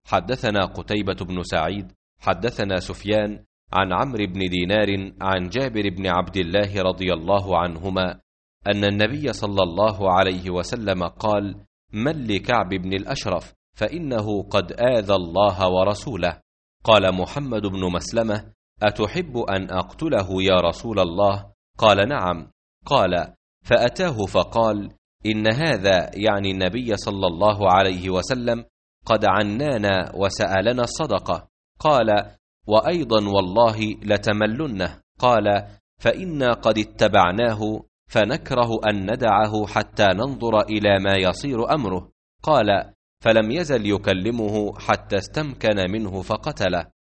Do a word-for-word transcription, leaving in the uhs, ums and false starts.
حدثنا قتيبة بن سعيد حدثنا سفيان عن عمرو بن دينار عن جابر بن عبد الله رضي الله عنهما أن النبي صلى الله عليه وسلم قال: من لكعب بن الأشرف فإنه قد آذى الله ورسوله. قال محمد بن مسلمة: أتحب أن أقتله يا رسول الله؟ قال: نعم. قال: فأتاه فقال: إن هذا يعني النبي صلى الله عليه وسلم قد عنانا وسألنا الصدقة. قال: وأيضا والله لتملنه. قال: فإنا قد اتبعناه فنكره أن ندعه حتى ننظر إلى ما يصير أمره. قال: فلم يزل يكلمه حتى استمكن منه فقتله.